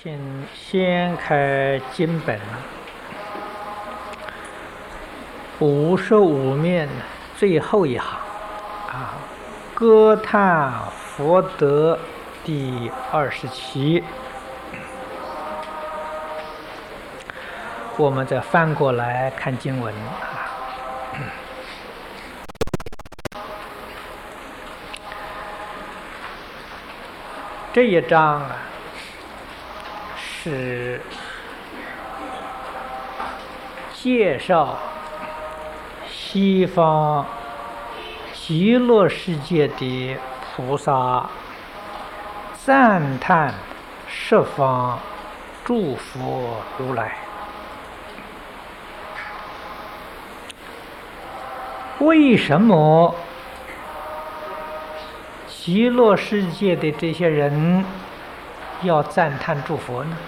请先开经本55面最后一行歌叹佛德第27，我们再翻过来看经文这一章是介绍西方极乐世界的菩萨赞叹十方诸佛如来。为什么极乐世界的这些人要赞叹诸佛呢？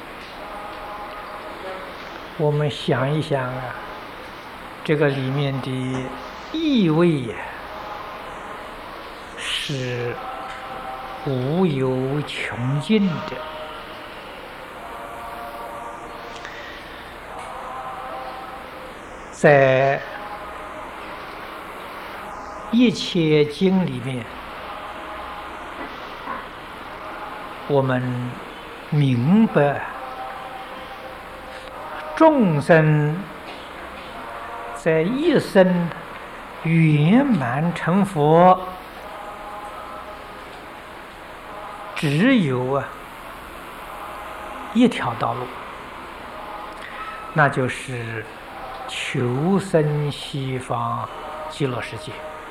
我们想一想这个里面的意味是无有穷尽的。在一切经里面，我们明白众生在一生圆满成佛，只有一条道路，那就是求生西方极乐世界。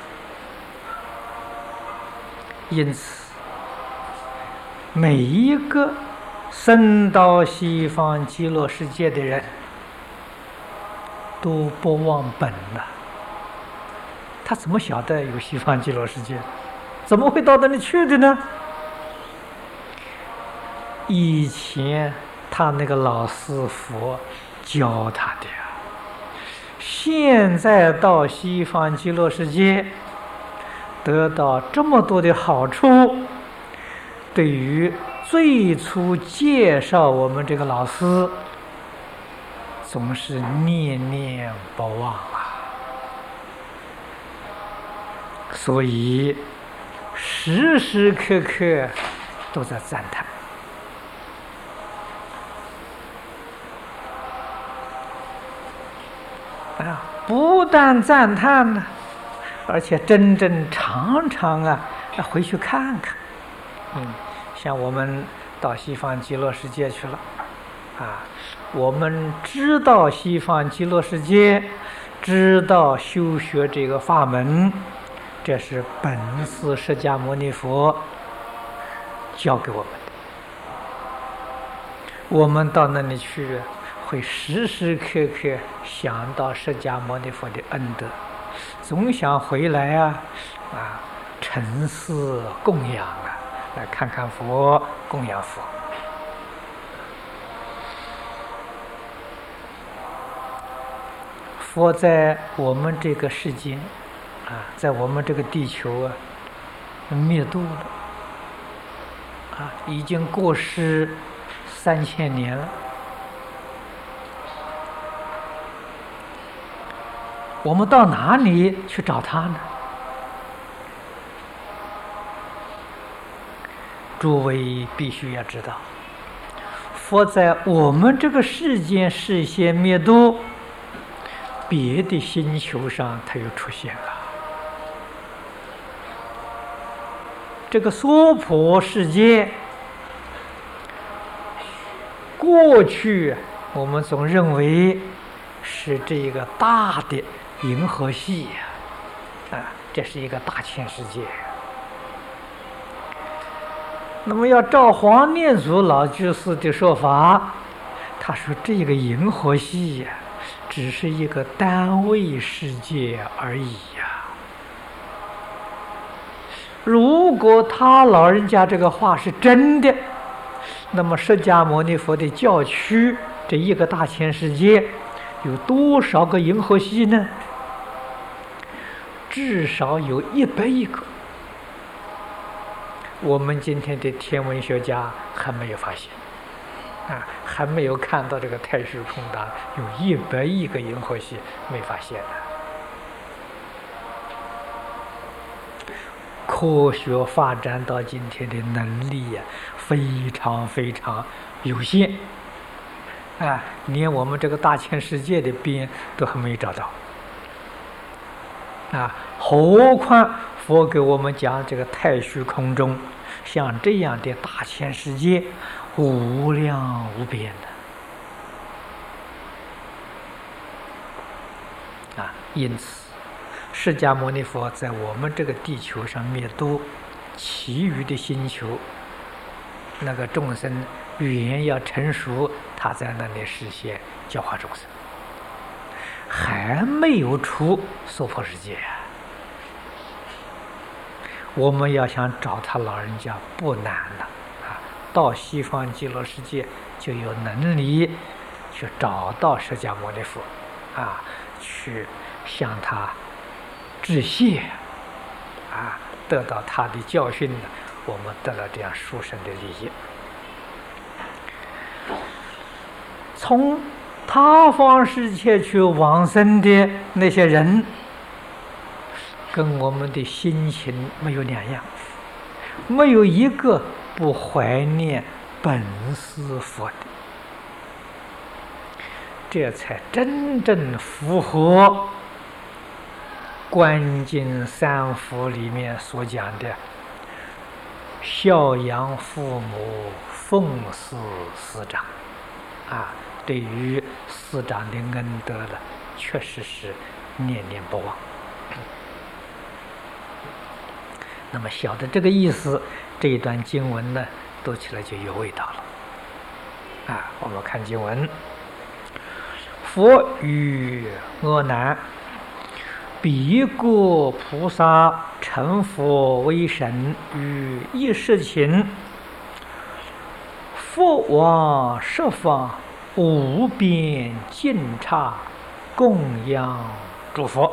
因此每一个生到西方极乐世界的人都不忘本了。他怎么晓得有西方极乐世界？怎么会到那里去的呢？以前他那个老师傅教他的现在到西方极乐世界得到这么多的好处，对于最初介绍我们这个老师总是念念不忘所以时时刻刻都在赞叹。不但赞叹呢，而且真正常常回去看看。像我们到西方极乐世界去了我们知道西方极乐世界，知道修学这个法门，这是本师释迦牟尼佛教给我们的。我们到那里去会时时刻刻想到释迦牟尼佛的恩德，总想回来诚思供养来看看佛，供养佛。佛在我们这个世间在我们这个地球灭度了已经过世3000年了。我们到哪里去找他呢？诸位必须要知道，佛在我们这个世间事先灭度，别的星球上他又出现了。这个娑婆世界，过去我们总认为是这个大的银河系这是一个大千世界。那么要照黄念祖老居士的说法，他说这个银河系只是一个单位世界而已如果他老人家这个话是真的，那么释迦牟尼佛的教区这一个大千世界有多少个银河系呢？至少有100个。我们今天的天文学家还没有发现还没有看到这个太虚空大有100亿个银河系没发现呢。科学发展到今天的能力呀，非常非常有限连我们这个大千世界的边都还没找到何况佛给我们讲这个太虚空中像这样的大千世界无量无边的因此释迦牟尼佛在我们这个地球上灭度其余的星球那个众生语言要成熟，他在那里实现教化众生，还没有出娑婆世界我们要想找他老人家不难了到西方极乐世界就有能力去找到释迦牟尼佛去向他致谢得到他的教训呢，我们得了这样殊胜的利益。从他方世界去往生的那些人，跟我们的心情没有两样，没有一个不怀念本师佛的，这才真正符合观经三福里面所讲的孝养父母，奉事师长对于师长的恩德了，确实是念念不忘。那么晓得这个意思，这一段经文呢读起来就有味道了我们看经文：佛语阿难，彼国菩萨成佛为神于一世情，佛往十方无边尽刹供养诸佛。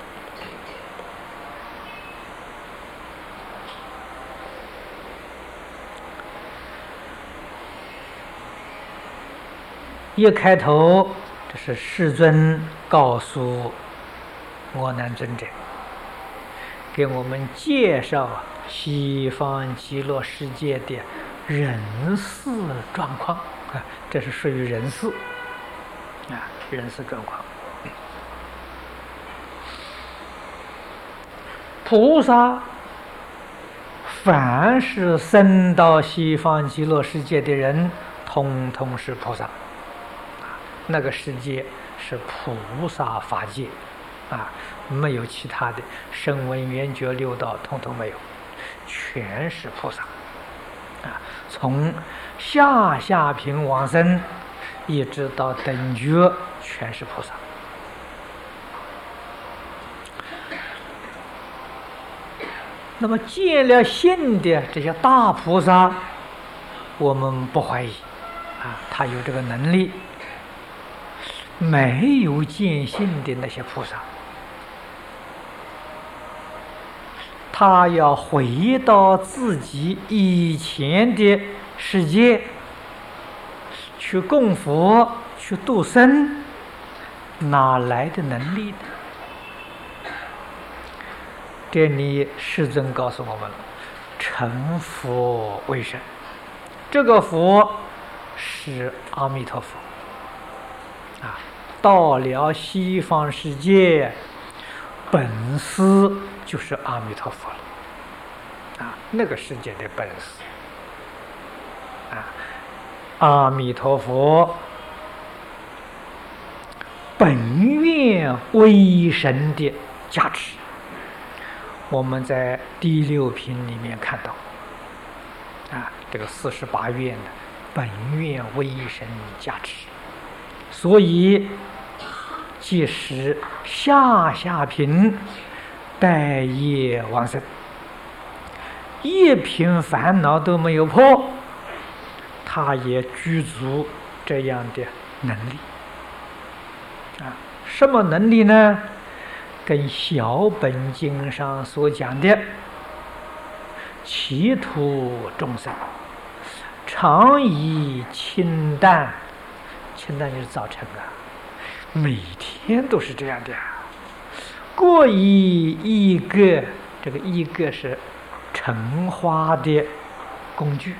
一开头，这是世尊告诉阿难尊者，给我们介绍西方极乐世界的人事状况这是属于人事人事状况。菩萨，凡是生到西方极乐世界的人，通通是菩萨。那个世界是菩萨法界没有其他的声闻缘觉六道，通通没有，全是菩萨从下品往生一直到等觉，全是菩萨。那么见了性的这些大菩萨，我们不怀疑他有这个能力。没有见性的那些菩萨，他要回到自己以前的世界去供佛、去度生，哪来的能力呢？这里世尊告诉我们了，成佛为神，这个佛是阿弥陀佛到了西方世界，本师就是阿弥陀佛了那个世界的本师阿弥陀佛本愿威神的加持，我们在第6品里面看到这个48愿的本愿威神加持，所以即使下品待业往生，一品烦恼都没有破，他也具足这样的能力什么能力呢？跟小本经上所讲的，其土众生， 常以清淡，清淡就是早晨啊，每天都是这样的。过以一个，这个一个是盛花的工具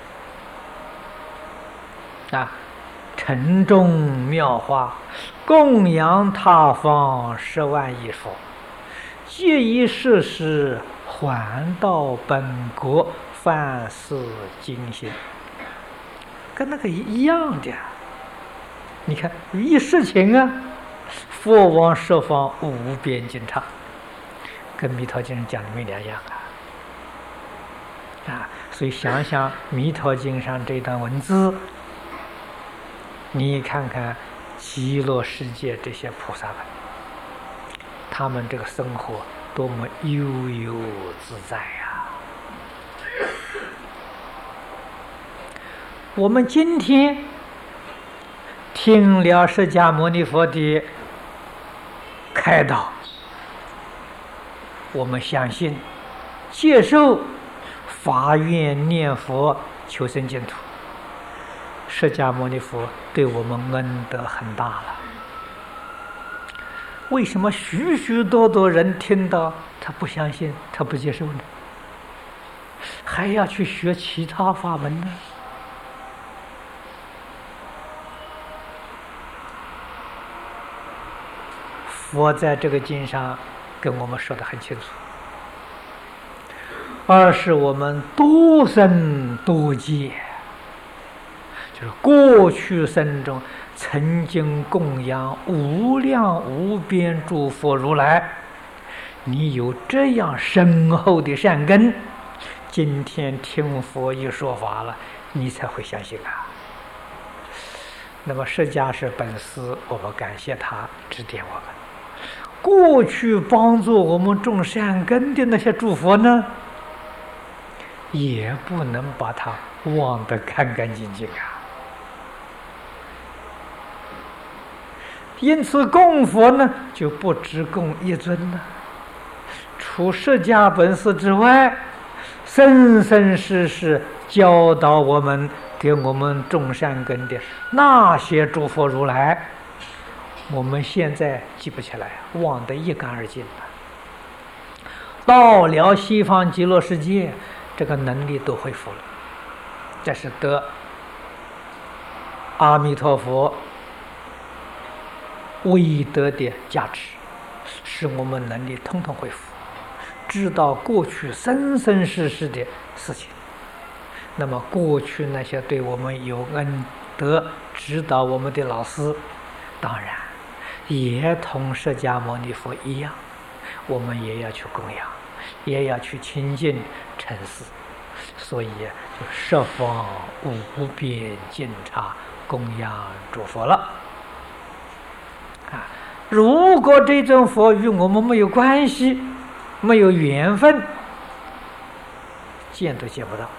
啊，沉重妙花，供养他方10万亿佛，皆以世事还到本国，凡事精心，跟那个一样的。你看一事情啊，佛往十方无边经刹，跟弥陀经上讲的没两样啊！所以想想弥陀经上这段文字，你看看极乐世界这些菩萨们，他们这个生活多么悠悠自在呀！我们今天听了释迦牟尼佛的开导，我们相信接受发愿念佛求生净土，释迦牟尼佛对我们恩德很大了。为什么许许多多人听到他不相信，他不接受呢？还要去学其他法门呢？佛在这个经上跟我们说得很清楚，二是我们多生多劫，就是过去生中曾经供养无量无边诸佛如来，你有这样深厚的善根，今天听佛一说法了，你才会相信啊。那么释迦是本师，我们感谢他指点我们。过去帮助我们种善根的那些诸佛呢，也不能把它忘得干干净净啊。因此供佛呢，就不只供一尊了，除释迦本师之外，生生世世教导我们、给我们种善根的那些诸佛如来，我们现在记不起来，忘得一干二净了。到了西方极乐世界，这个能力都恢复了，这是得阿弥陀佛威德的加持，使我们能力统统恢复，知道过去生生世世的事情。那么过去那些对我们有恩德指导我们的老师，当然也同释迦牟尼佛一样，我们也要去供养，也要去亲近承事，所以就十方无边尽刹供养诸佛了啊！如果这尊佛与我们没有关系，没有缘分，见都见不到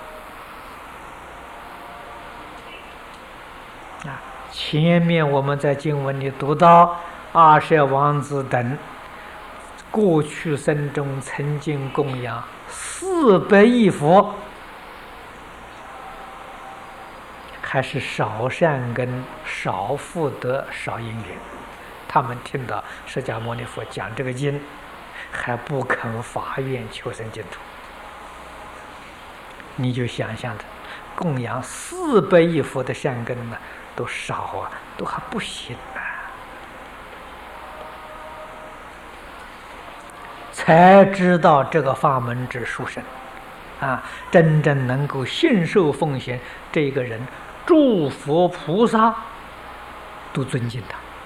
啊！前面我们在经文里读到阿舍王子等过去生中曾经供养400亿佛，还是少善根、少福德、少因缘，他们听到释迦牟尼佛讲这个经，还不肯发愿求生净土。你就想象着供养400亿佛的善根呢，都少啊，都还不行啊，才知道这个法门之殊胜啊！真正能够信受奉献，这个人诸佛菩萨都尊敬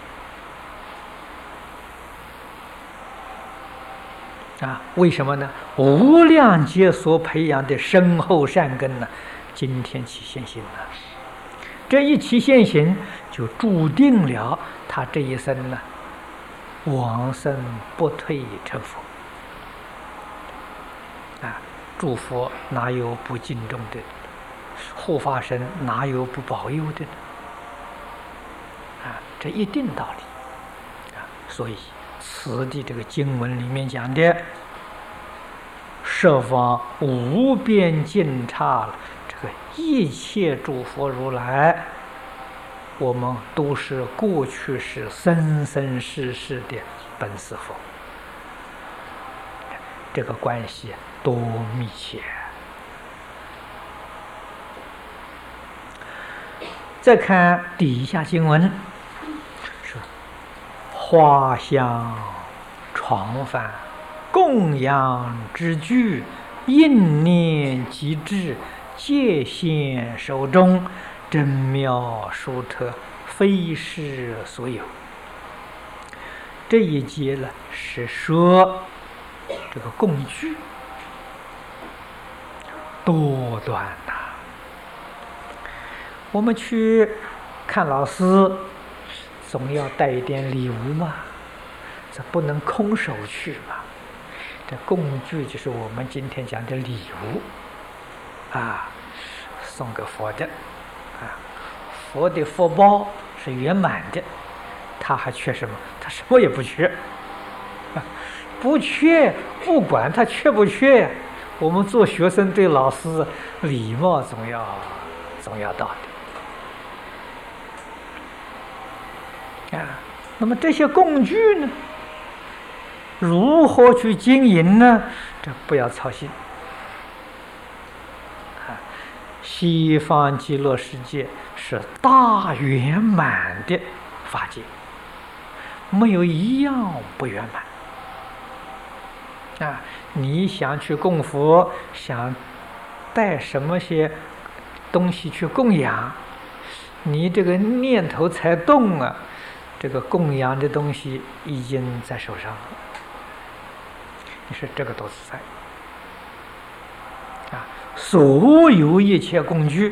他啊！为什么呢？无量劫所培养的深厚善根呢，今天起现行了。这一起现行，就注定了他这一生呢，往生不退成佛啊！诸佛哪有不敬重的？护法神哪有不保佑的呢？啊，这一定道理啊！所以此地这个经文里面讲的十方无边尽刹了，这个一切诸佛如来，我们都是过去世生生世世的本师佛，这个关系多密切。再看底下经文，说花香床幡供养之具，应念即至，界限手中，真妙殊特，非世所有。这一节呢，是说这个供具多端呐。我们去看老师，总要带一点礼物嘛，这不能空手去嘛。这供具就是我们今天讲的礼物啊，送给佛的啊。佛的福报是圆满的，他还缺什么？他什么也不缺，不缺，不管他缺不缺，我们做学生对老师礼貌总要到的。那么这些工具呢，如何去经营呢？这不要操心。西方极乐世界是大圆满的法界，没有一样不圆满。你想去供佛，想带什么些东西去供养，你这个念头才动啊，这个供养的东西已经在手上了。你说这个多自在啊！所有一切工具，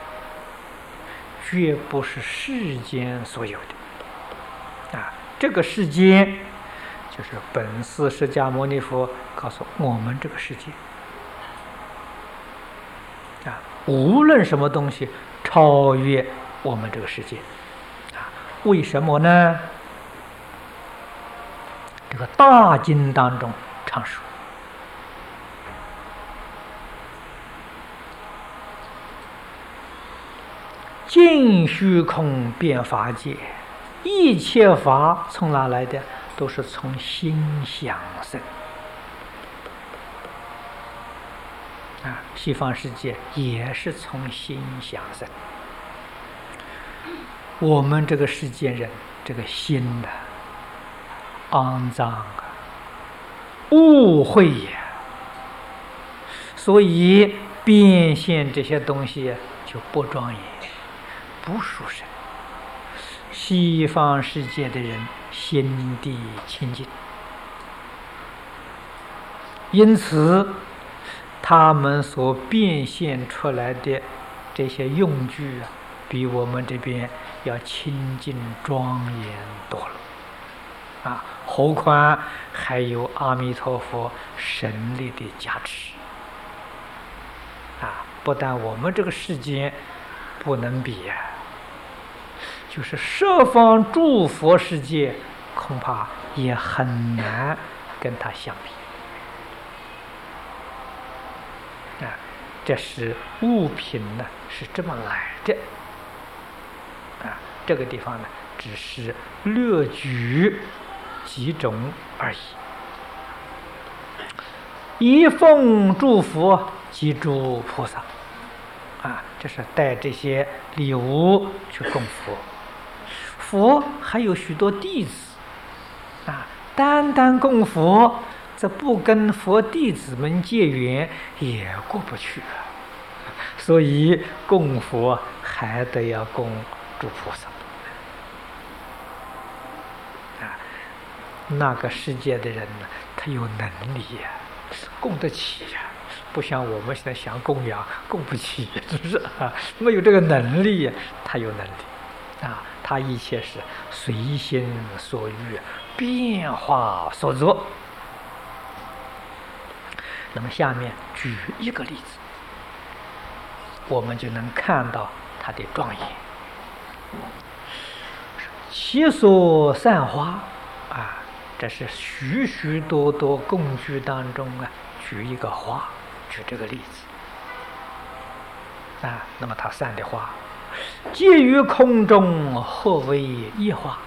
绝不是世间所有的啊！这个世间，就是本师释迦牟尼佛告诉我们这个世界啊，无论什么东西超越我们这个世界啊！为什么呢？这个大经当中常说，尽虚空遍法界，一切法从哪来的？都是从心想生啊！西方世界也是从心想生。我们这个世间人，这个心的肮脏啊，误会呀，所以变现这些东西就不庄严，不殊胜。西方世界的人心地清净，因此他们所变现出来的这些用具啊，比我们这边要清净庄严多了啊！何况还有阿弥陀佛神力的加持啊！不但我们这个世间不能比啊，就是十方诸佛世界恐怕也很难跟它相比啊！这是物品呢，是这么来的啊！这个地方呢，只是略举几种而已。一奉诸佛及诸菩萨啊，这是带这些礼物去供佛。佛还有许多弟子啊，单单供佛，这不跟佛弟子们结缘也过不去啊。所以供佛还得要供诸菩萨啊。那个世界的人呢，他有能力呀，供得起呀，不像我们现在想供养供不起，是不是啊？没有这个能力呀，他有能力啊。他一切是随心所欲，变化所作。那么下面举一个例子，我们就能看到它的庄严。其所散花啊，这是许许多多供具当中啊，举一个花，举这个例子那么它散的花，结于空中，何为一花？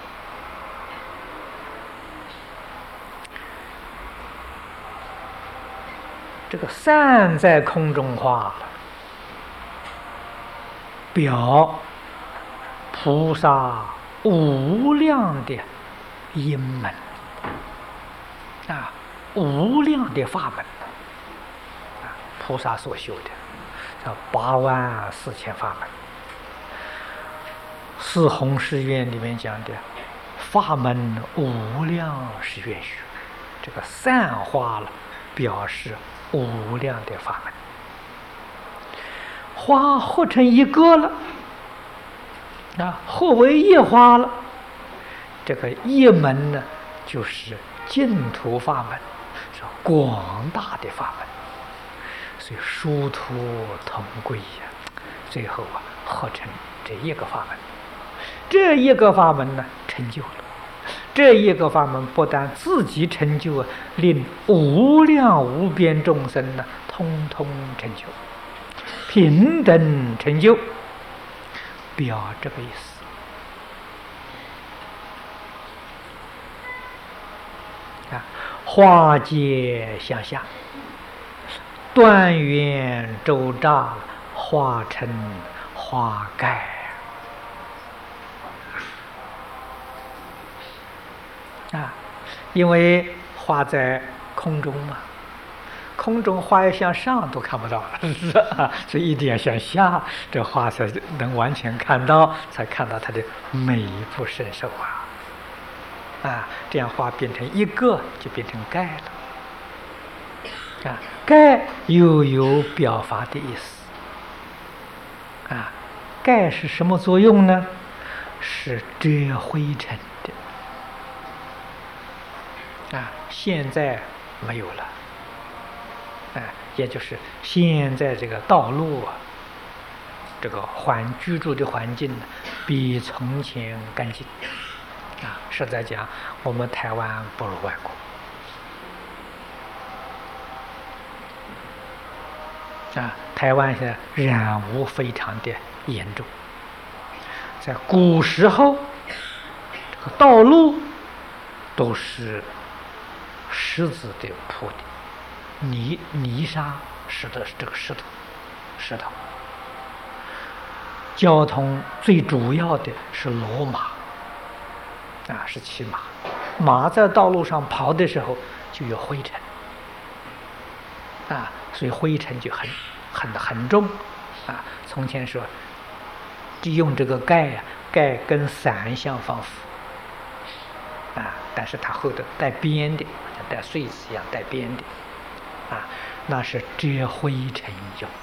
这个散在空中花，表菩萨无量的因门无量的法门菩萨所修的，叫84000法门。四弘誓愿里面讲的法门无量是愿学，这个散花了，表示无量的法门。花合成一个了，合为一花了。这个一门呢，就是净土法门，是广大的法门，所以殊途同归呀。最后合成这一个法门，这一个法门呢成就了。这一个法门不但自己成就令无量无边众生呢，通通成就，平等成就，表这个意思。花界向下，断缘周匝，化成花盖。因为花在空中嘛，空中花要向上都看不到了，所以一定要向下，这花才能完全看到，才看到它的美不胜收这样花变成一个，就变成盖了。盖又有表法的意思。盖是什么作用呢？是遮灰尘的。现在没有了。也就是现在这个道路这个居住的环境比从前干净。实在讲，我们台湾不如外国。台湾现在染污非常的严重。在古时候，这个道路都是石子的铺的，泥沙使的这个石头。交通最主要的是骡马。是骑马，马在道路上跑的时候就有灰尘，所以灰尘就很重。从前说就用这个盖跟伞相仿佛，但是它后头带边的，像带穗子一样带边的，那是遮灰尘用的。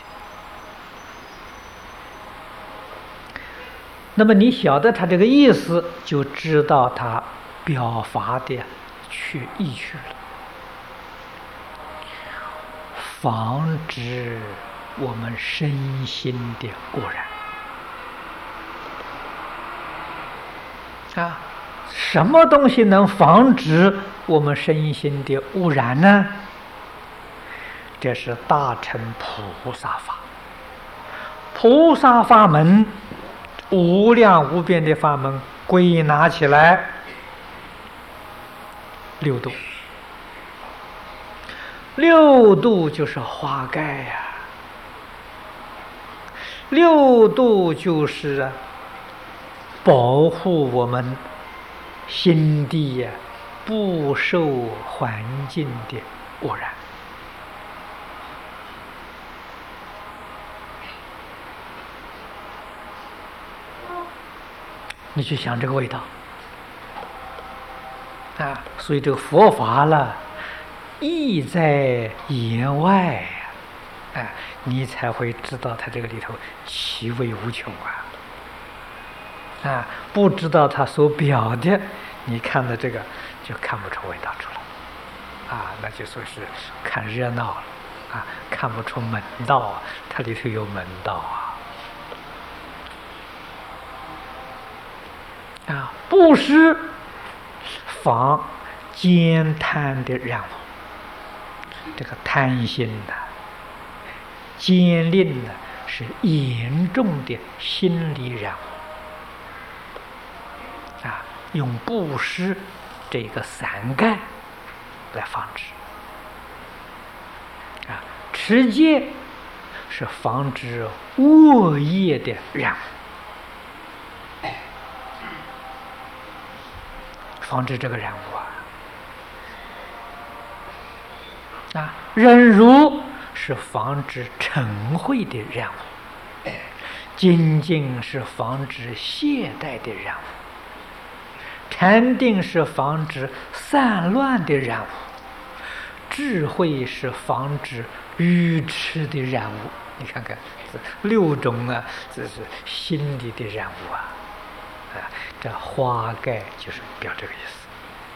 那么你晓得他这个意思，就知道他表法的意趣了。防止我们身心的污染。什么东西能防止我们身心的污染呢？这是大乘菩萨法。菩萨法门，无量无边的法门归纳起来六度。六度就是花盖六度就是保护我们心地不受环境的污染。你去想这个味道所以这个佛法了，意在言外你才会知道它这个里头其味无穷不知道它所表的，你看的这个就看不出味道出来那就说是看热闹了看不出门道它里头有门道布施防兼贪的染污，这个贪心坚令是严重的心理染污用布施这个伞盖来防止持戒是防止恶业的染污，防止这个染污忍辱是防止嗔恚的染污，精进是防止懈怠的染污，禅定是防止散乱的染污，智慧是防止愚痴的染污。你看看这6种这是心理的染污这花盖就是表这个意思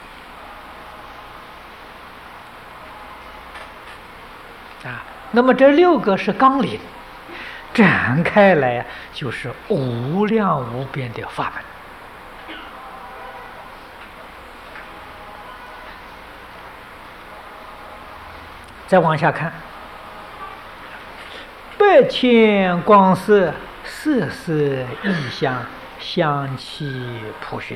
那么这6个是纲领，展开来就是无量无边的法门。再往下看，8千光色，色色异香，香气普熏。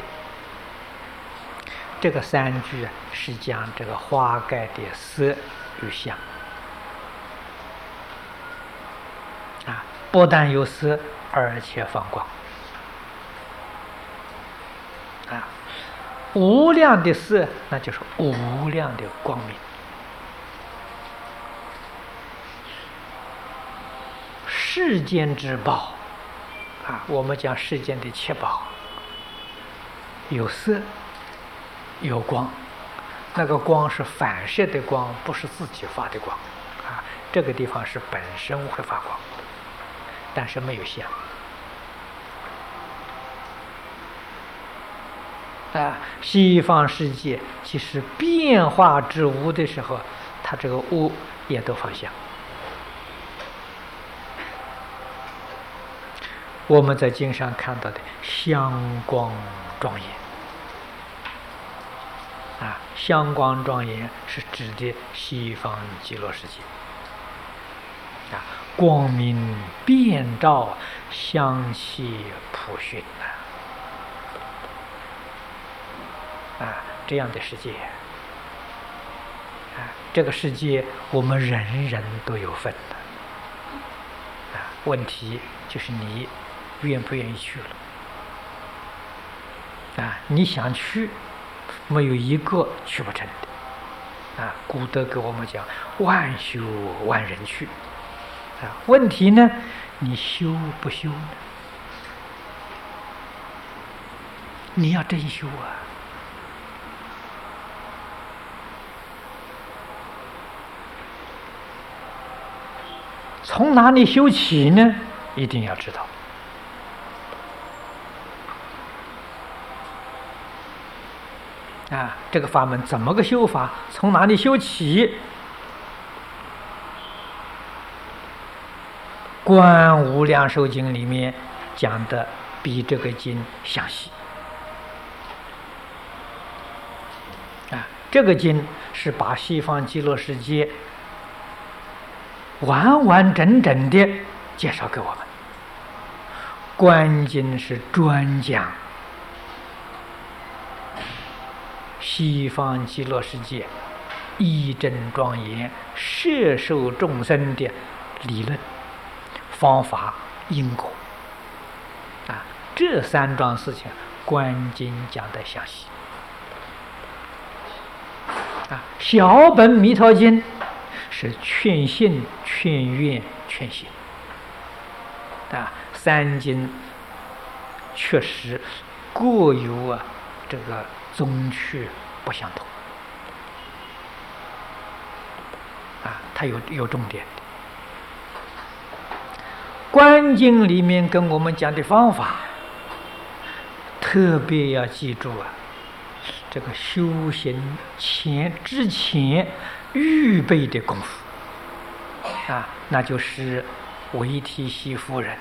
这个3句是讲这个花盖的色与香不但有色，而且放光无量的色，那就是无量的光明。世间之宝我们讲世间的7宝，有色有光，那个光是反射的光，不是自己发的光这个地方是本身会发光，但是没有相西方世界其实变化之无的时候，它这个无也都放相。我们在经上看到的香光庄严香光庄严是指的西方极乐世界光明遍照，香气普熏这样的世界这个世界我们人人都有份的问题就是你愿不愿意去了你想去，没有一个去不成的古德给我们讲万修万人去问题呢，你修不修呢？你要真修从哪里修起呢？一定要知道这个法门怎么个修法，从哪里修起？观无量寿经里面讲的比这个经详细这个经是把西方极乐世界完完整整的介绍给我们。观经是专讲西方极乐世界义正庄严摄受众生的理论、方法、因果这3桩事情观经讲得详细小本弥陀经是劝信、劝愿、劝行3经确实各有这个宗趣不相同它有重点的。观经里面跟我们讲的方法特别要记住这个修行之前预备的功夫那就是维提西夫人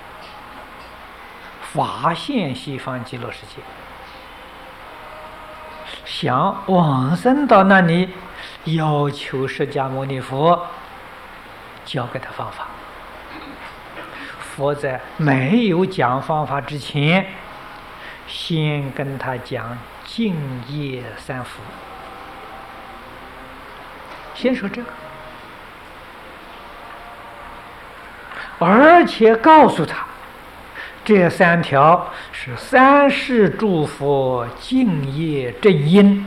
发现西方极乐世界，想往生到那里，要求释迦牟尼佛教给他方法佛在没有讲方法之前，先跟他讲净业三福，先说这个，而且告诉他，这3条是三世诸佛净业正因。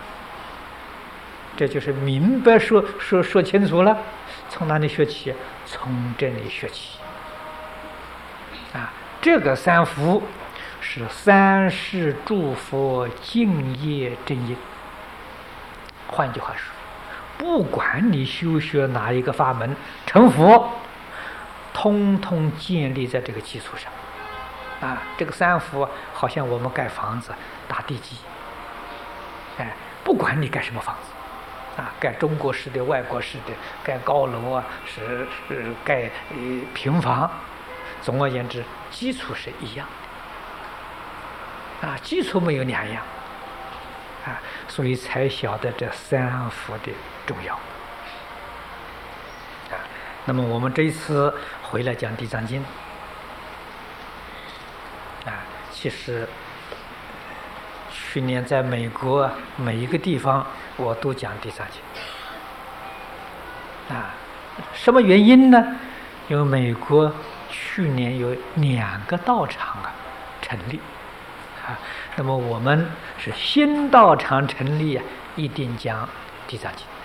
这就是明白说清楚了。从哪里学起？从这里学起。这个3福是三世诸佛净业正因。换句话说，不管你修学哪一个法门成佛，通通建立在这个基础上。这个3福好像我们盖房子打地基。不管你盖什么房子。盖中国式的、外国式的，盖高楼是盖平房，总而言之，基础是一样的。基础没有2样。所以才晓得这3福的重要。那么我们这一次回来讲《地藏经》，其实去年在美国每一个地方我都讲《地藏经》。什么原因呢？因为美国去年有2个道场成立。那么我们是新道场成立一定讲《地藏经》。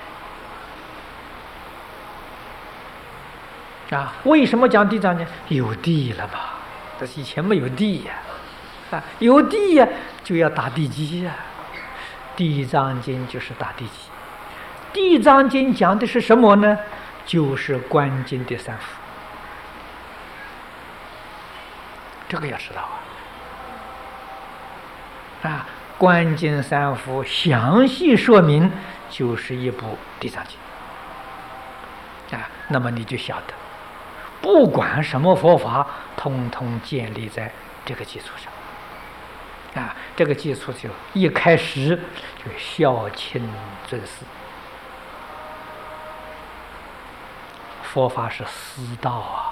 为什么讲《地藏经》？有地了嘛？但是以前没有地有地就要打地基《地藏经》就是打地基。《地藏经》讲的是什么呢？就是观经的3福。这个要知道观经3福详细说明就是一部《地藏经》那么你就晓得，不管什么佛法，通通建立在这个基础上。这个基础就一开始就孝亲尊师。佛法是师道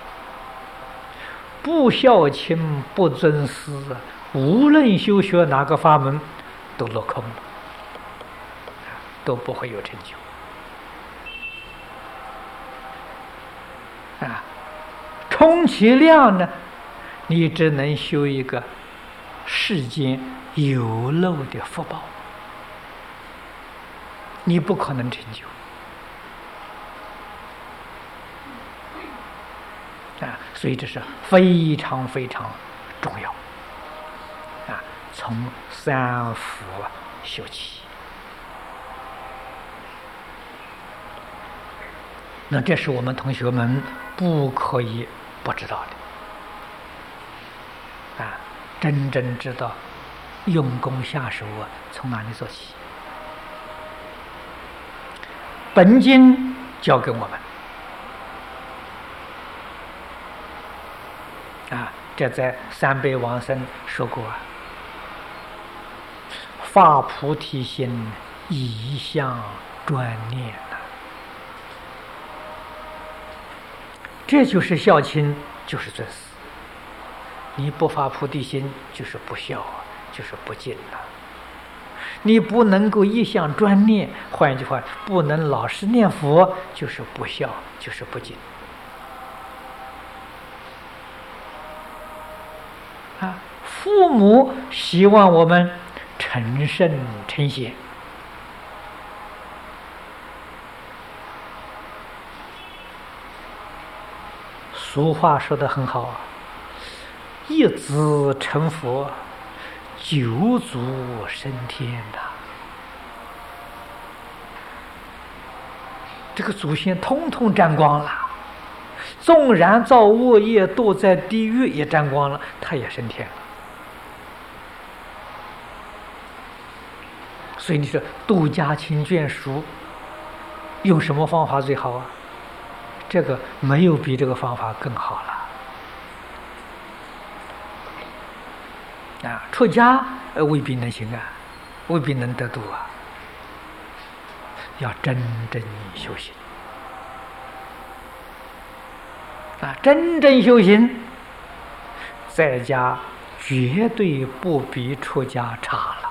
不孝亲不尊师无论修学哪个法门都落空了，都不会有成就。充其量呢，你只能修一个世间有漏的福报，你不可能成就。所以这是非常非常重要。从3福修起。那这是我们同学们不可以不知道的。真正知道用功下手从哪里做起。本经教给我们这在三辈往生说过发菩提心，以向专念这就是孝亲，就是尊师。你不发菩提心，就是不孝就是不敬你不能够一向专念，换一句话，不能老是念佛，就是不孝，就是不敬。父母希望我们成圣成贤，俗话说得很好一子成佛九祖升天这个祖先通通沾光了，纵然造恶业堕在地狱也沾光了，他也升天了。所以你说度家亲眷属用什么方法最好这个没有比这个方法更好了。出家未必能行未必能得度要真正修行真正修行，在家绝对不比出家差了。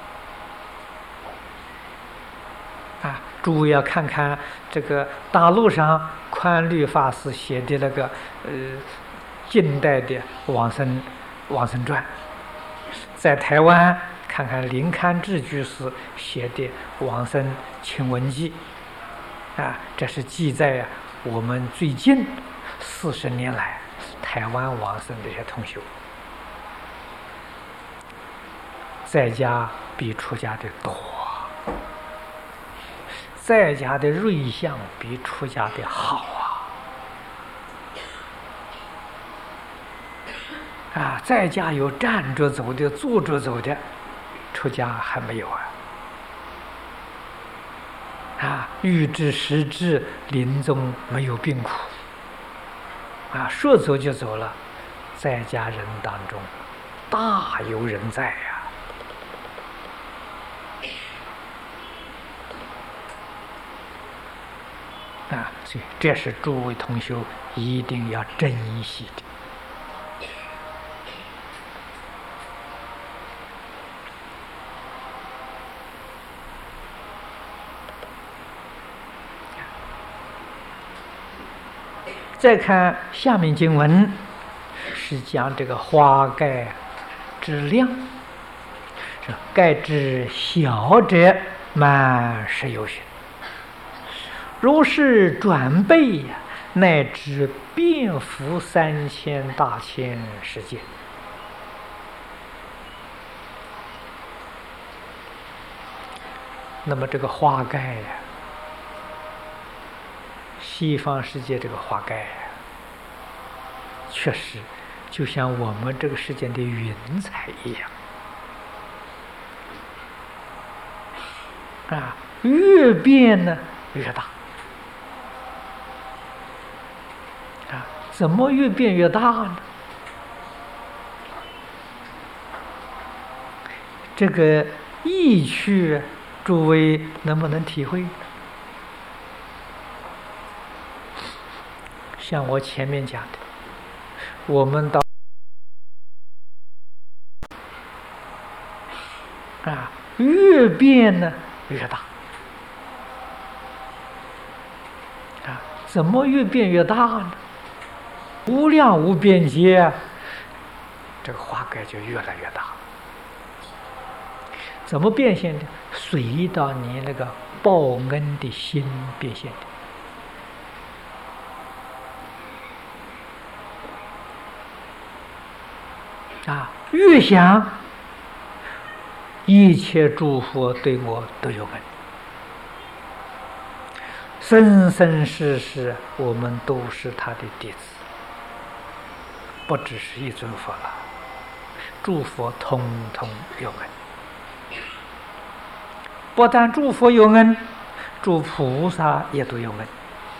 诸位要看看这个大陆上宽律法师写的那个近代的往生传，在台湾看看林堪志居士写的往生请文记，这是记载我们最近40年来台湾往生这些同修，在家比出家的多，在家的瑞相比出家的好在家有站着走的、坐着走的，出家还没有欲知时至，临终没有病苦说走就走了，在家人当中大有人在所以这是诸位同修一定要珍惜的。再看下面经文，是讲这个花盖之量。盖之小者满10有余，如是转倍，乃至遍覆3000大千世界。那么这个花盖西方世界这个花盖确实就像我们这个世界的云彩一样越变呢越大怎么越变越大呢？这个意趣诸位能不能体会？像我前面讲的，我们到越变呢越大怎么越变越大呢？无量无边界，这个花盖就越来越大。怎么变现的？随到你那个报恩的心变现的。越想一切诸佛对我都有恩，生生世世我们都是他的弟子，不只是一尊佛了，诸佛通通有恩。不但诸佛有恩，诸菩萨也都有恩。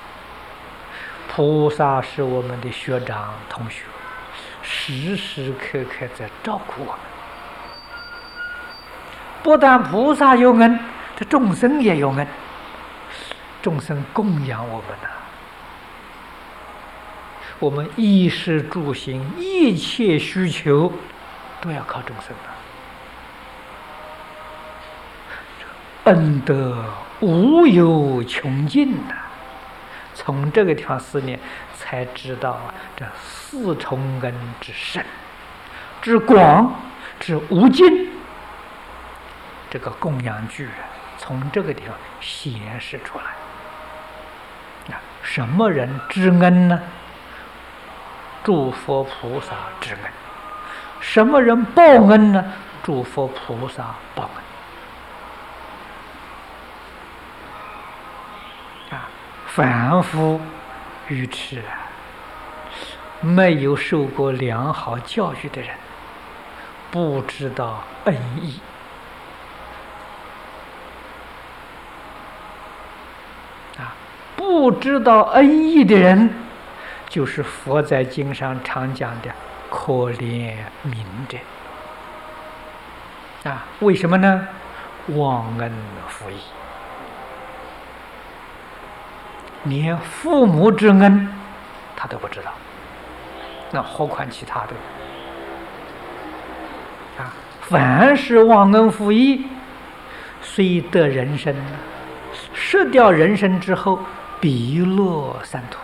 菩萨是我们的学长同学，时时刻刻在照顾我们。不但菩萨有恩，这众生也有恩，众生供养我们我们衣食住行一切需求都要靠众生恩德无有穷尽从这个地方思念，才知道这四重恩之深、之广、之无尽。这个供养句从这个地方显示出来。什么人知恩呢？诸佛菩萨知恩。什么人报恩呢？诸佛菩萨报恩。凡夫愚痴没有受过良好教育的人，不知道恩义。不知道恩义的人，就是佛在经上常讲的可怜悯者。为什么呢？忘恩负义。连父母之恩他都不知道。 那何况其他的啊？凡是忘恩负义，虽得人身，失掉人身之后，必落三途。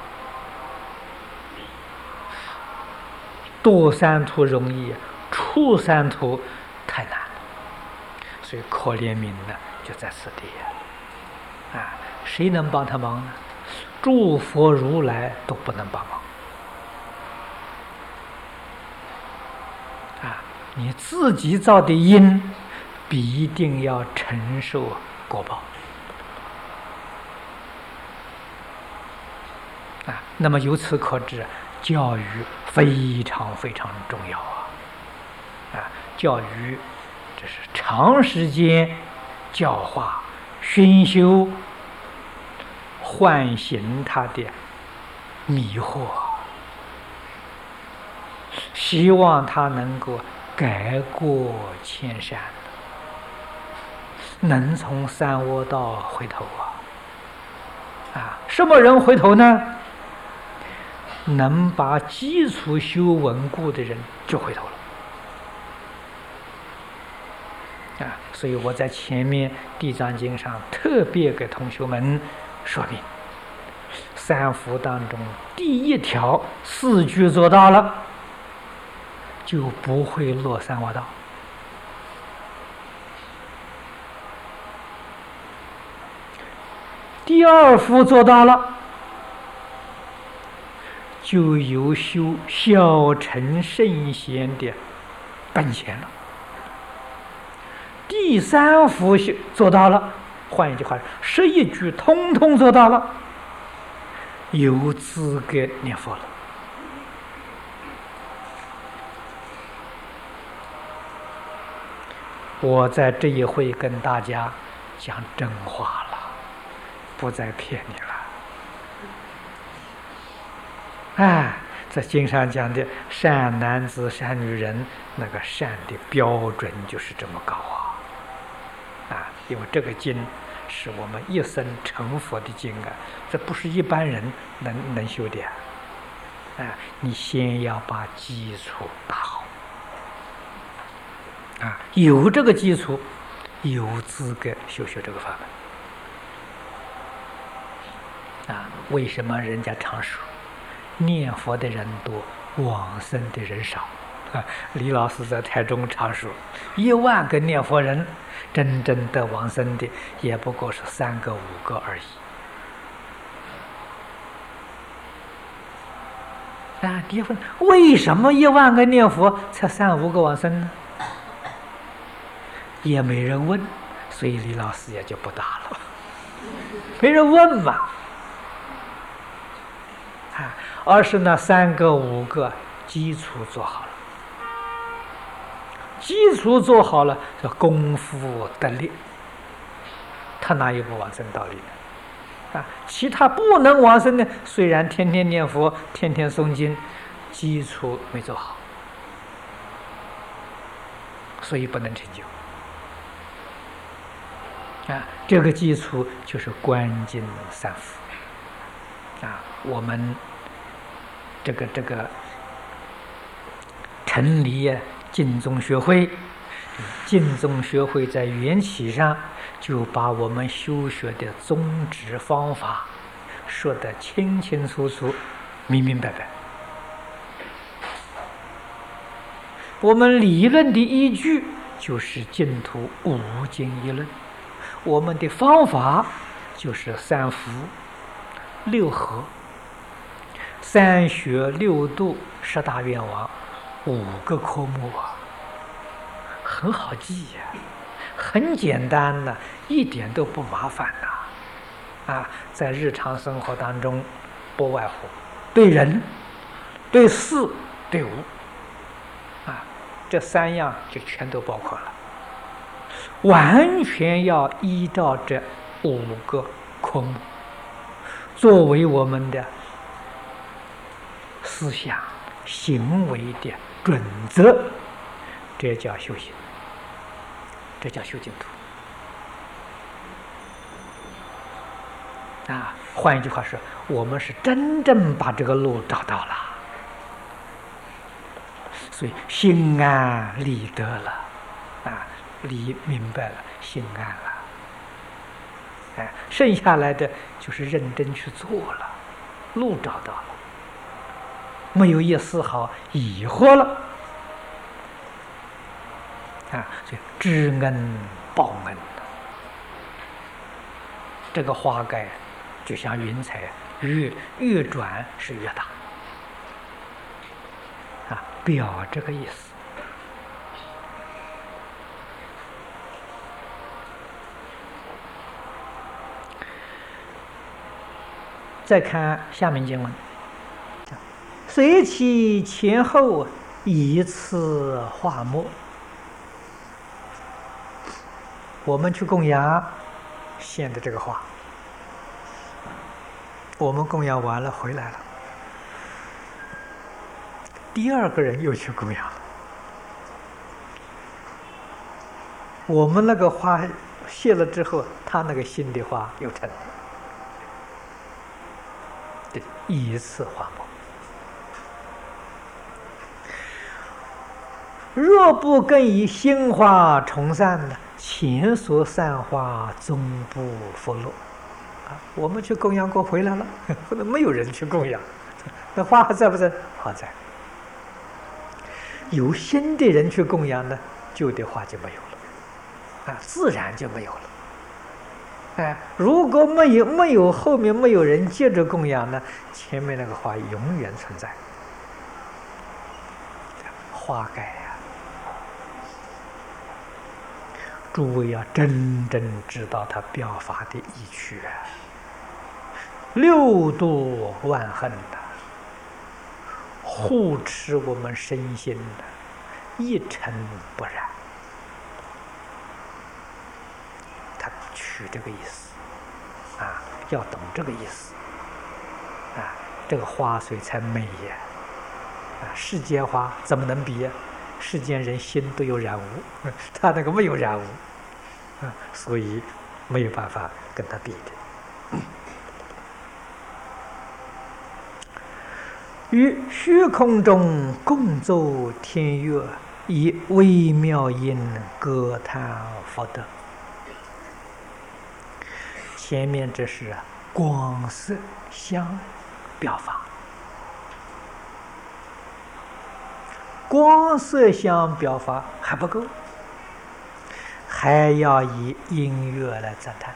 堕三途容易，出三途太难了。所以可怜悯呢，就在此地啊！谁能帮他忙呢？诸佛如来都不能帮忙啊！你自己造的因，必定要承受果报啊！那么由此可知，教育非常非常重要啊！教育这是长时间教化、熏修、唤醒他的迷惑，希望他能够改过迁善，能从三恶道回头啊！什么人回头呢？能把基础修稳固的人就回头了啊！所以我在前面《地藏经》上特别给同学们说明，三福当中第一条4句做到了，就不会落三恶道。第2福做到了，就有修小乘圣贤的本钱了。第3福做到了，换一句话，11句通通做到了，有资格念佛了。我在这一回跟大家讲真话了，不再骗你了。哎，在经上讲的善男子、善女人，那个善的标准就是这么高啊！因为这个经是我们一生成佛的经啊，这不是一般人能修的啊！你先要把基础打好啊，有这个基础，有资格修这个法门啊！为什么人家常说念佛的人多，往生的人少啊？李老师在台中常说，1万个念佛人，真正得往生的也不过是3个5个而已啊！你问为什么1万个念佛才3、5个往生呢？也没人问，所以李老师也就不答了，没人问嘛。而是那3个5个基础做好了，基础做好了，这功夫得力，他哪有不往生道理呢？啊，其他不能往生的，虽然天天念佛、天天诵经，基础没做好，所以不能成就。啊，这个基础就是观经三福啊，我们这个成立净宗学会，净宗学会在缘起上就把我们修学的宗旨方法说得清清楚楚、明明白白。我们理论的依据就是净土5经一论，我们的方法就是3福、6和、3学6度、10大愿望5个科目啊，很好记呀，很简单的，一点都不麻烦呐！啊，在日常生活当中，不外乎对人、对事、对物，啊，这3样就全都包括了，完全要依照这5个科目作为我们的思想行为的准则，这叫修行，这叫修净土啊！换一句话说，我们是真正把这个路找到了所以心安理得了，理明白了，心安了，剩下来的就是认真去做了，路找到了，没有一丝毫疑惑了，所以知恩报恩，这个花盖就像云彩，越转是越大，表这个意思。再看下面经文，随其前后以此化末。我们去供养献的这个花，我们供养完了回来了，第二个人又去供养了，我们那个花谢了之后，他那个新的花又成了，对，以次化末。若不更以新花重散呢，前所散花终不复落。我们去供养过回来了，或者没有人去供养，那花还在不在？花在。有新的人去供养呢，旧的花就没有了，自然就没有了。如果没有后面没有人接着供养呢，前面那个花永远存在。花盖呀，诸位要真正知道它表法的意趣六度万恨的，护持我们身心的，一尘不染。他取这个意思要懂这个意思这个花水才美呀世间花怎么能比呀？世间人心都有染污，他那个没有染污所以没有办法跟他比的。于虚空中共奏天乐，以微妙音歌叹佛德。前面这是光色香表法，光色香表法还不够，还要以音乐来赞叹。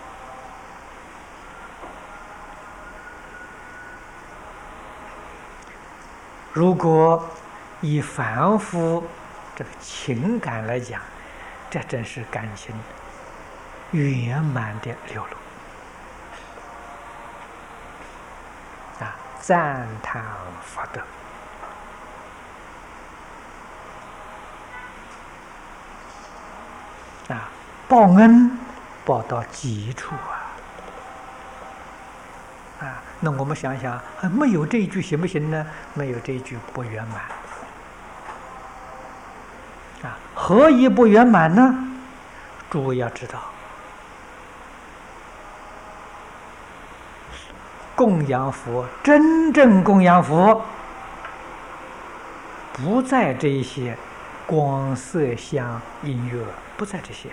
如果以凡夫这个情感来讲，这真是感情圆满的流露赞叹佛德报恩报到极处那我们想想，没有这一句行不行呢？没有这一句不圆满何以不圆满呢？诸位要知道，供养佛，真正供养佛，不在这一些光色香音乐，不在这些。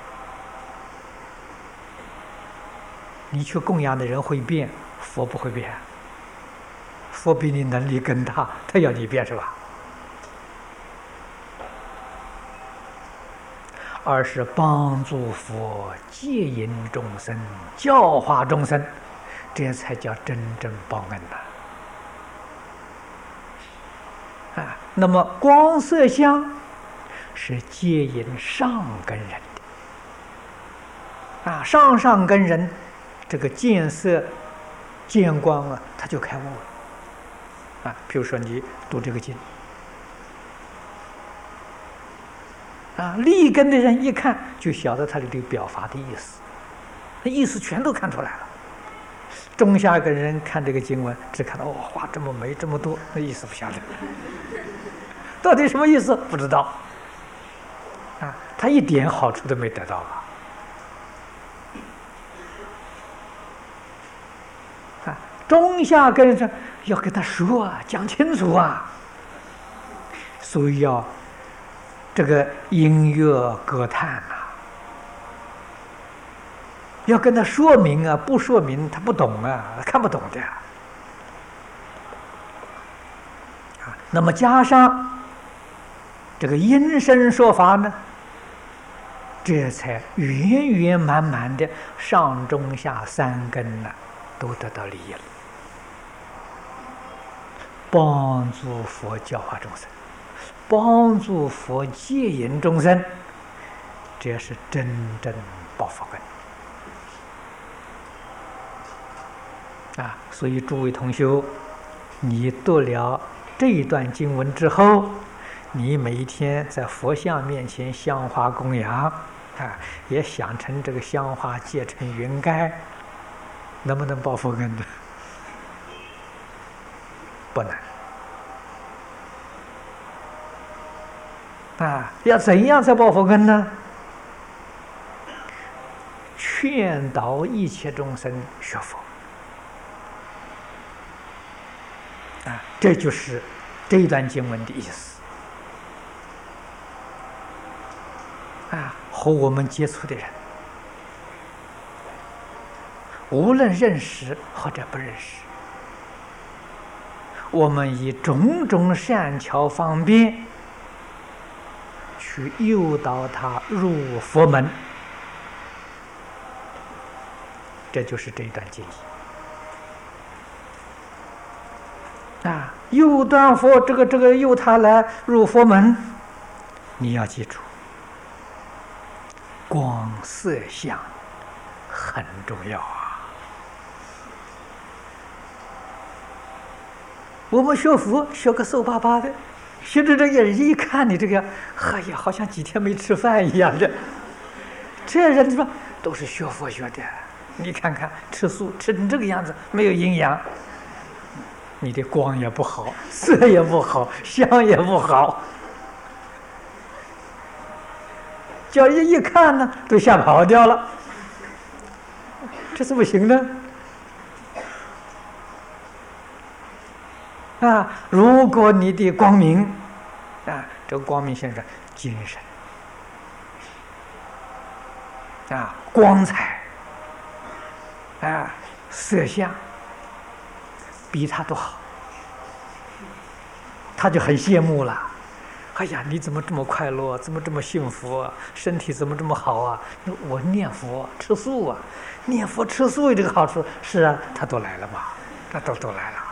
你去供养的人会变，佛不会变。佛比你能力更大，他要你变是吧？而是帮助佛戒引众生，教化众生，这才叫真正报恩那么光色香是戒引上根人的上根人，这个见色见光他就开悟了比如说你读这个经立根的人一看就晓得他里头表法的意思，意思全都看出来了。中下根人看这个经文，只看到花这么美这么多，那意思不晓得，到底什么意思不知道他一点好处都没得到中下根人要跟他说讲清楚所以要这个音乐歌叹要跟他说明啊，不说明他不懂啊，看不懂的那么加上这个因声说法呢，这才圆圆满满的上中下三根都得到利益了，帮助佛教化众生，帮助佛戒引众生，这是真正报佛根所以诸位同修，你读了这一段经文之后，你每一天在佛像面前香花供养也想成这个香花结成云盖，能不能报佛根呢？不能要怎样才报佛根呢？劝导一切众生学佛这就是这一段经文的意思和我们接触的人，无论认识或者不认识，我们以种种善巧方便去诱导他入佛门，这就是这一段经义诱导佛这个诱他来入佛门，你要记住，光色相很重要我们学佛学个瘦巴巴的，学着这个人一看你这个，哎呀，好像几天没吃饭一样的。这人说都是学佛学的，你看看吃素吃成这个样子，没有营养，你的光也不好，色也不好，香也不好，叫人一看呢，都吓跑掉了。这是不行的如果你的光明这个光明现在精神光彩色相比他都好，他就很羡慕了。哎呀，你怎么这么快乐，怎么这么幸福身体怎么这么好我念佛吃素念佛吃素有这个好处，是他都来了嘛，他都来了，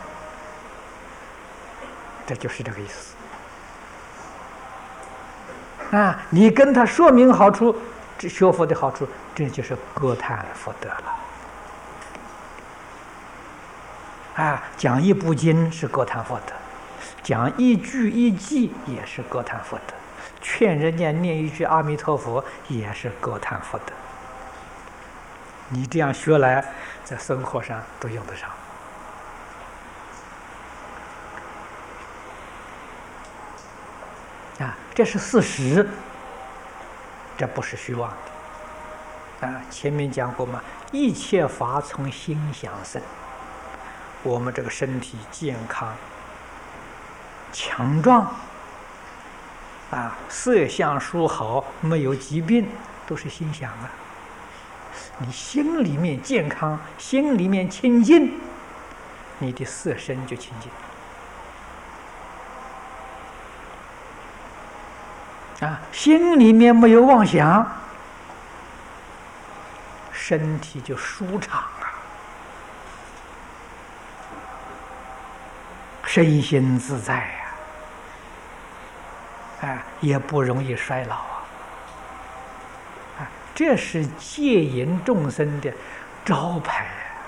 这就是这个意思你跟他说明好处，这学佛的好处，这就是歌叹福德了讲一部经是歌叹福德，讲一句一偈也是歌叹福德，劝人家念一句阿弥陀佛也是歌叹福德。你这样学来，在生活上都用得上这是事实，这不是虚妄的前面讲过嘛，一切法从心想生，我们这个身体健康强壮色相殊好，没有疾病，都是心想你心里面健康，心里面清净，你的色身就清净心里面没有妄想，身体就舒畅身心自在也不容易衰老这是戒引众生的招牌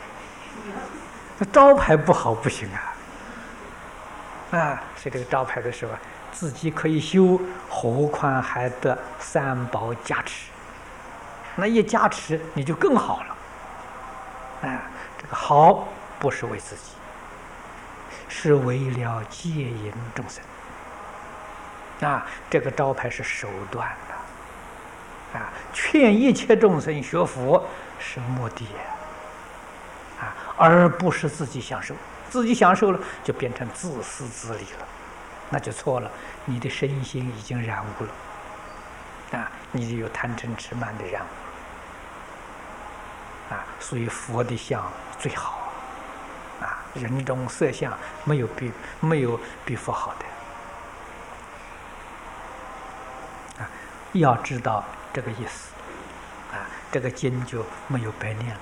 招牌不好不行所以这个招牌的时候自己可以修，何况还得三宝加持，那一加持你就更好了这个好不是为自己，是为了戒引众生这个招牌是手段劝一切众生学佛是目的而不是自己享受，自己享受了就变成自私自利了那就错了，你的身心已经染污了，你就有贪嗔痴慢的染污了，所以佛的相最好，人中色相没有比佛好的，要知道这个意思，这个经就没有白念了。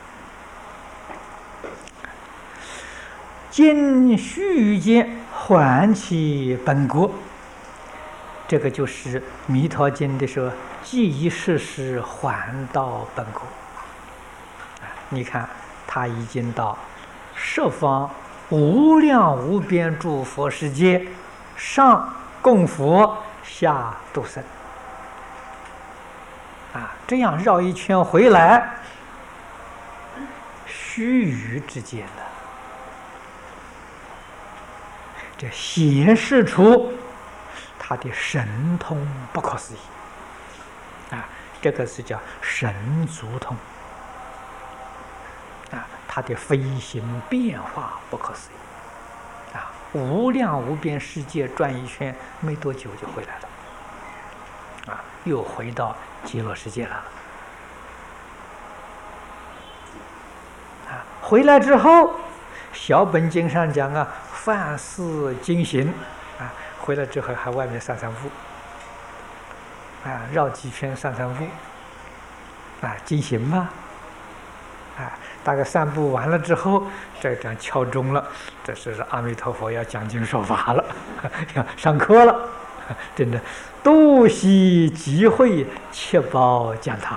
今须臾间还其本国，这个就是《弥陀经》的说，即以世时还到本国。你看，他已经到十方无量无边诸佛世界，上供佛，下度生，这样绕一圈回来，须臾之间的。这显示出他的神通不可思议，这个是叫神足通，他的飞行变化不可思议，无量无边世界转一圈，没多久就回来了，又回到极乐世界了，回来之后，小本经上讲凡事精行，回来之后还外面散散步，绕几圈散散步，精行嘛，大概散步完了之后，这样敲钟了，这是阿弥陀佛要讲经说法了，要上课了，真的多悉集会，切宝讲堂，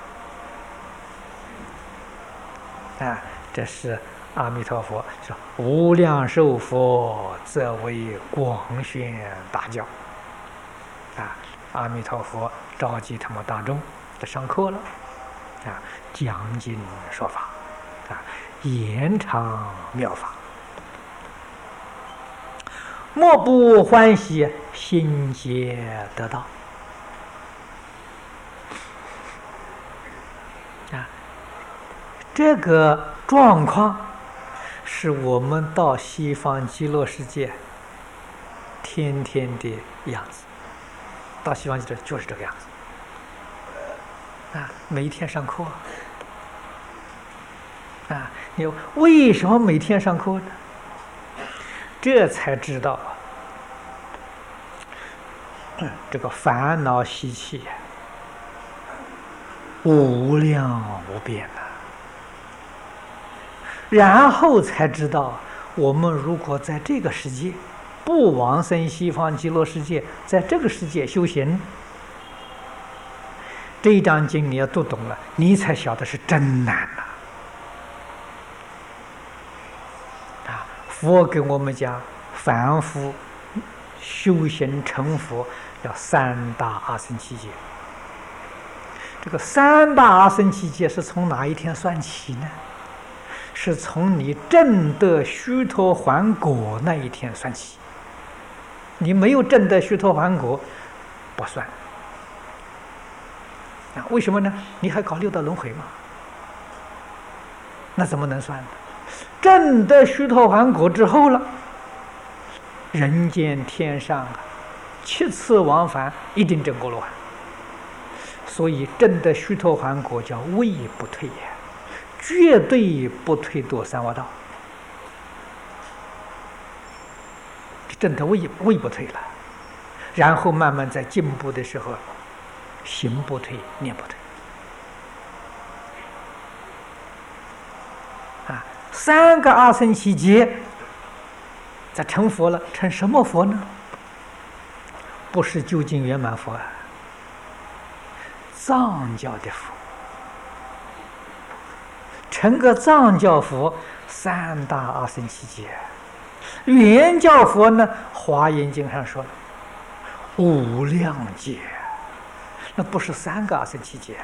这是阿弥陀佛说：“无量寿佛，则为广宣大教。”阿弥陀佛召集他们大众来上课了，讲经说法，延长妙法，莫不欢喜，心皆得道。这个状况是我们到西方极乐世界天天的样子，到西方极乐就是这个样子，每一天上课，你为什么每天上课呢？这才知道这个烦恼习气无量无边的，然后才知道，我们如果在这个世界不往生西方极乐世界，在这个世界修行，这一章经你要读懂了，你才晓得是真难佛给我们讲，凡夫修行成佛要三大阿僧祇劫。这个三大阿僧祇劫是从哪一天算起呢？是从你证得须陀洹果那一天算起。你没有证得须陀洹果，不算。为什么呢？你还搞六道轮回嘛？那怎么能算呢？证得须陀洹果之后了，人间天上7次往返一定证过罗汉。所以证得须陀洹果叫位不退也，绝对不退堕三恶道。证得位不退了，然后慢慢在进步的时候，行不退，念不退。3个阿僧祇劫，在成佛了，成什么佛呢？不是究竟圆满佛藏教的佛，成个藏教佛3大阿僧祇劫。原教佛呢，《华严经》上说了无量劫，那不是3个阿僧祇劫。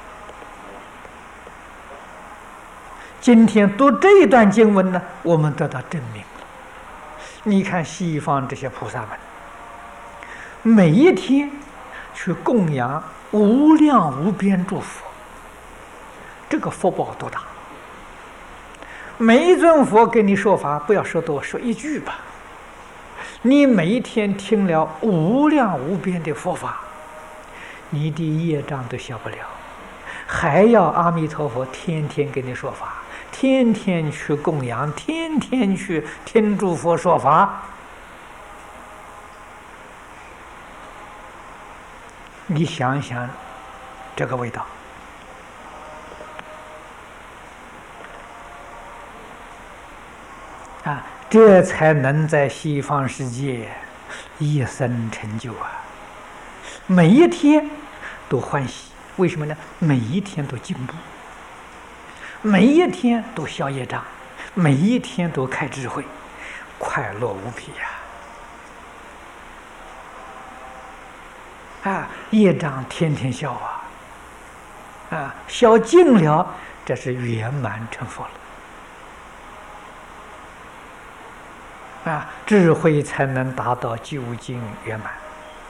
今天读这一段经文呢，我们得到证明了。你看西方这些菩萨们，每一天去供养无量无边诸佛，这个福报多大！每一尊佛给你说法，不要说多，说一句吧， 你每一天听了无量无边的佛法，你的业障都消不了，还要阿弥陀佛天天给你说法，天天去供养，天天去听诸佛说法，你想想这个味道啊！这才能在西方世界一生成就啊！每一天都欢喜，为什么呢？每一天都进步，每一天都消业障，每一天都开智慧，快乐无比呀！业障天天消消尽了，这是圆满成佛了。智慧才能达到究竟圆满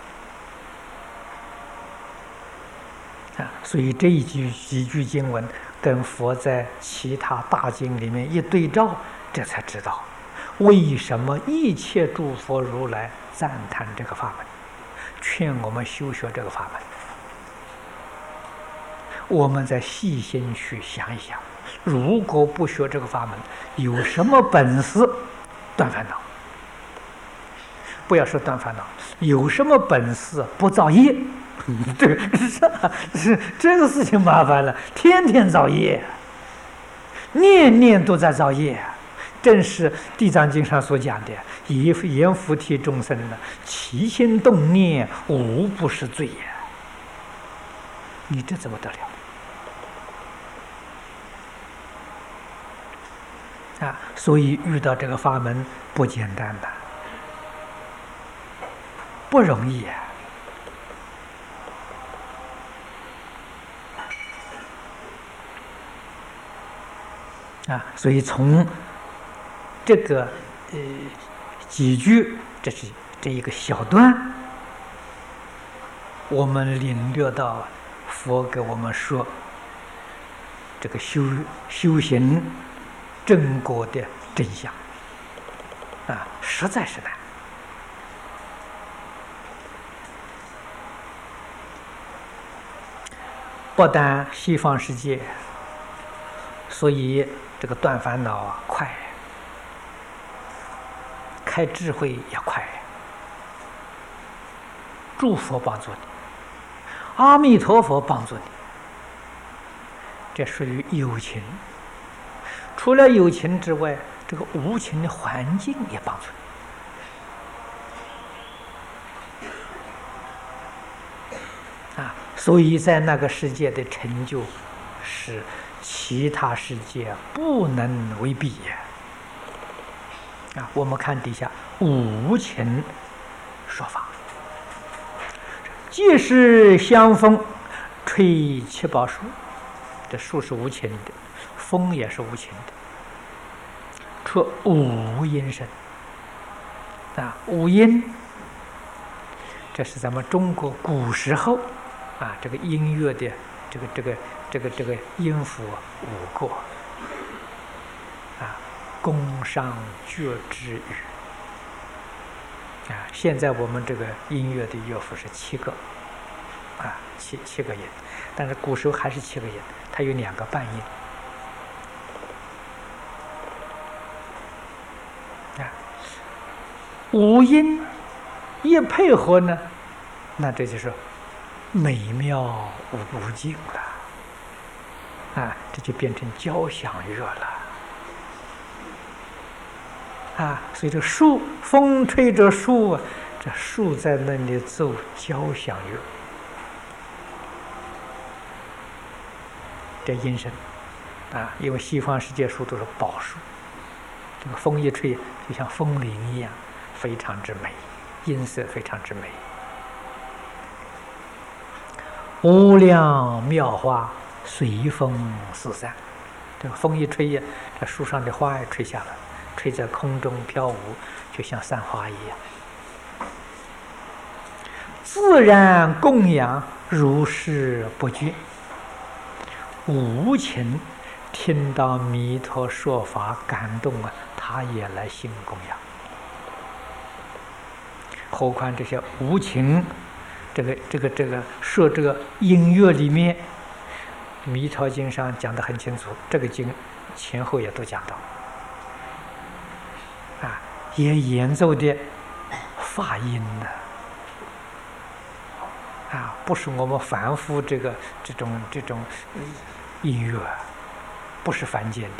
所以这几句经文跟佛在其他大经里面一对照，这才知道为什么一切诸佛如来赞叹这个法门，劝我们修学这个法门。我们再细心去想一想，如果不学这个法门，有什么本事断烦恼？不要说断烦恼，有什么本事不造业？这个事情麻烦了，天天造业，念念都在造业，正是《地藏经》上所讲的“阎浮提众生呢，起心动念，无不是罪也”。你这怎么得了？所以遇到这个法门不简单的，不容易所以从这个几句，这一个小段，我们领略到佛给我们说这个修行正果的真相实在是难。不但西方世界，所以这个断烦恼快，开智慧也快。诸佛帮助你，阿弥陀佛帮助你，这属于有情。除了有情之外，这个无情的环境也帮助你所以在那个世界的成就是其他世界不能为比我们看底下无情说法，即是香风吹七宝树，这树是无情的，风也是无情的，出五音声五音，这是咱们中国古时候这个音乐的这个音符五个宫商角徵羽现在我们这个音乐的乐符是7个七个音，但是古时候还是7个音，它有2个半音五音一配合呢，那这就是美妙无尽了这就变成交响乐了所以这树，风吹着树这树在那里奏交响乐，这音声因为西方世界树都是宝树，这个风一吹就像风铃一样，非常之美，音色非常之美。无量妙花随风四散，这个风一吹这树上的花也吹下来，吹在空中飘舞，就像散花一样。自然供养，如是不倦。无情听到弥陀说法感动他也来信供养何况这些无情，说这个音乐里面，《弥陀经》上讲得很清楚，这个经前后也都讲到，也演奏的法音呢，不是我们凡夫这种音乐，不是凡间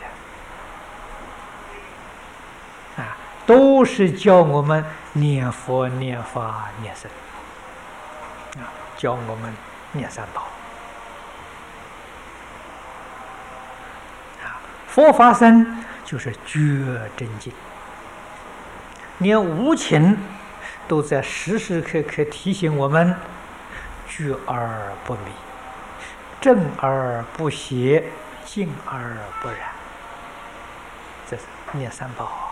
的，都是教我们念佛、念法、念僧，教我们念三宝。佛法僧就是觉真经，连无情都在时时刻刻提醒我们：觉而不迷，正而不邪，静而不染。这是念三宝。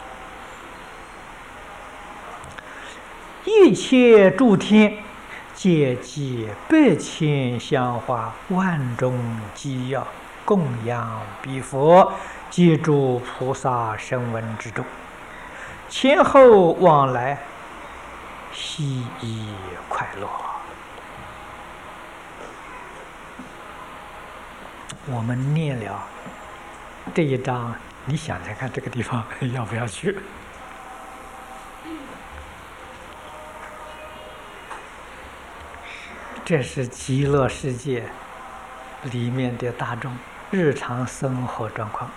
一切诸天皆集100,000香花，万种机要，供养彼佛，皆诸菩萨声闻之众，前后往来，喜意快乐。我们念了这一章，你想想看，这个地方要不要去？这是极乐世界里面的大众日常生活状况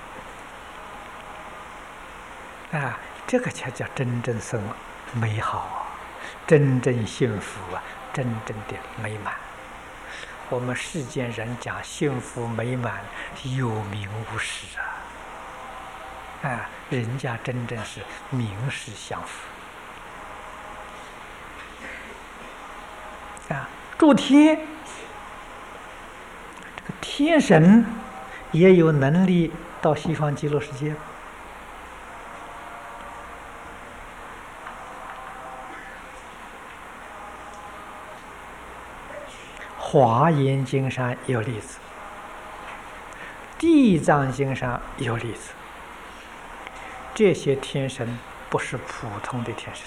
这个才叫真正美好真正幸福真正的美满。我们世间人讲幸福美满，有名无实人家真正是名实相符诸天，这个天神也有能力到西方极乐世界。华严经上有例子，地藏经上有例子。这些天神不是普通的天神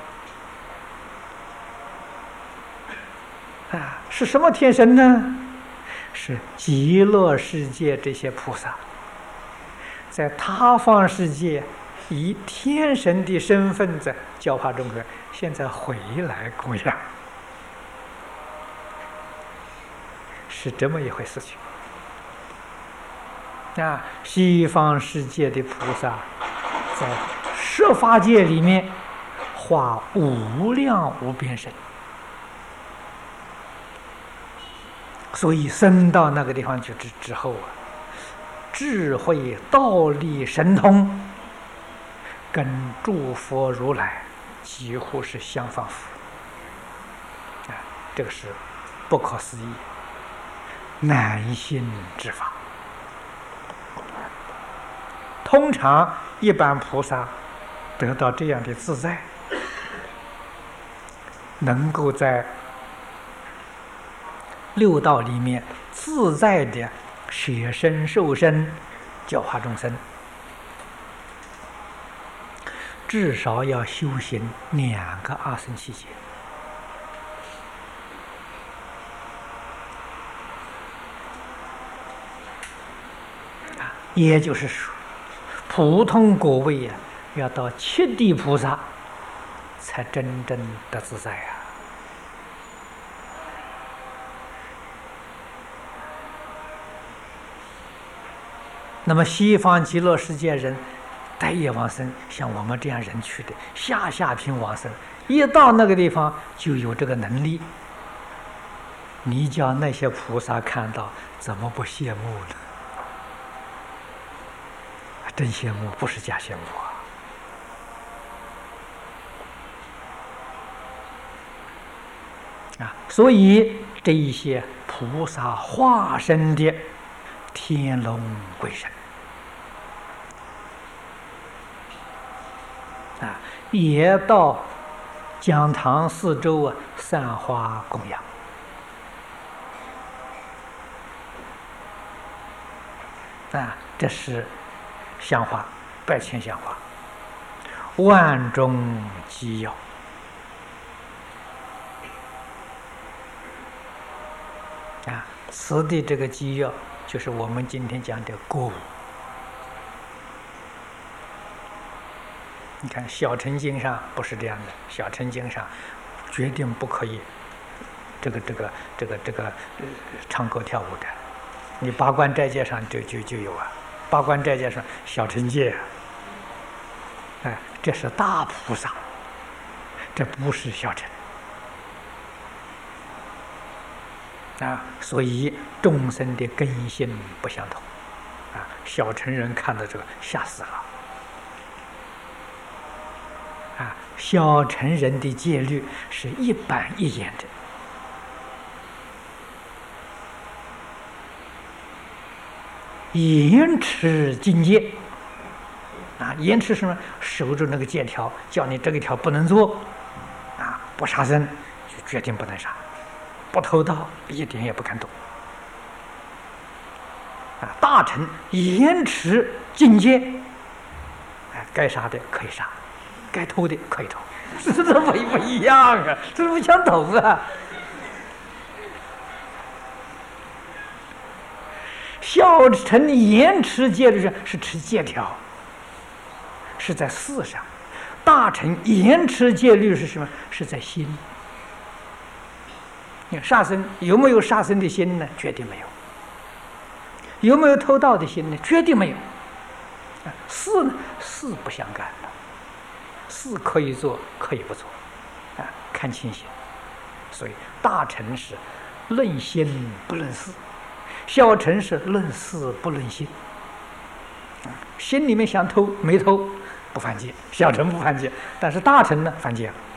是什么天神呢？是极乐世界这些菩萨在他方世界以天神的身份在教化众生，现在回来供养，是这么一回事情西方世界的菩萨在十法界里面化无量无边身，所以升到那个地方去之后智慧道力神通跟诸佛如来几乎是相仿佛这个是不可思议难信之法。通常一般菩萨得到这样的自在，能够在六道里面自在的舍身受身教化众生，至少要修行2个阿僧祇劫也就是说普通果位要到七地菩萨才真正的自在那么西方极乐世界人待业往生，像我们这样人去的下品往生，一到那个地方就有这个能力，你叫那些菩萨看到怎么不羡慕呢？真羡慕，不是假羡慕所以这一些菩萨化身的天龙鬼神也到讲堂四周散花供养这是香花100,000香花，万种机要此的这个基要就是我们今天讲的果。你看小乘经上不是这样的，小乘经上决定不可以这个唱歌跳舞的。你八关斋戒上就有啊，八关斋戒上小乘戒这是大菩萨，这不是小乘所以众生的根性不相同小乘人看到这个吓死了小乘人的戒律是一板一眼的，严持禁戒严持什么？守住那个戒条，叫你这个条不能做不杀生就决定不能杀，不偷盗一点也不敢动大乘严持禁戒该杀的可以杀，该偷的可以偷，这不一样这不相同小乘严持戒律是持戒条，是在事上；大乘严持戒律是什么？是在心。你杀生有没有杀生的心呢？绝对没有。有没有偷盗的心呢？绝对没有。事呢？事不相干的，事可以做，可以不做，看清心。所以大乘是论心不论事，小乘是论事不论心。心里面想偷没偷不犯戒，小乘不犯戒，但是大乘呢犯戒了。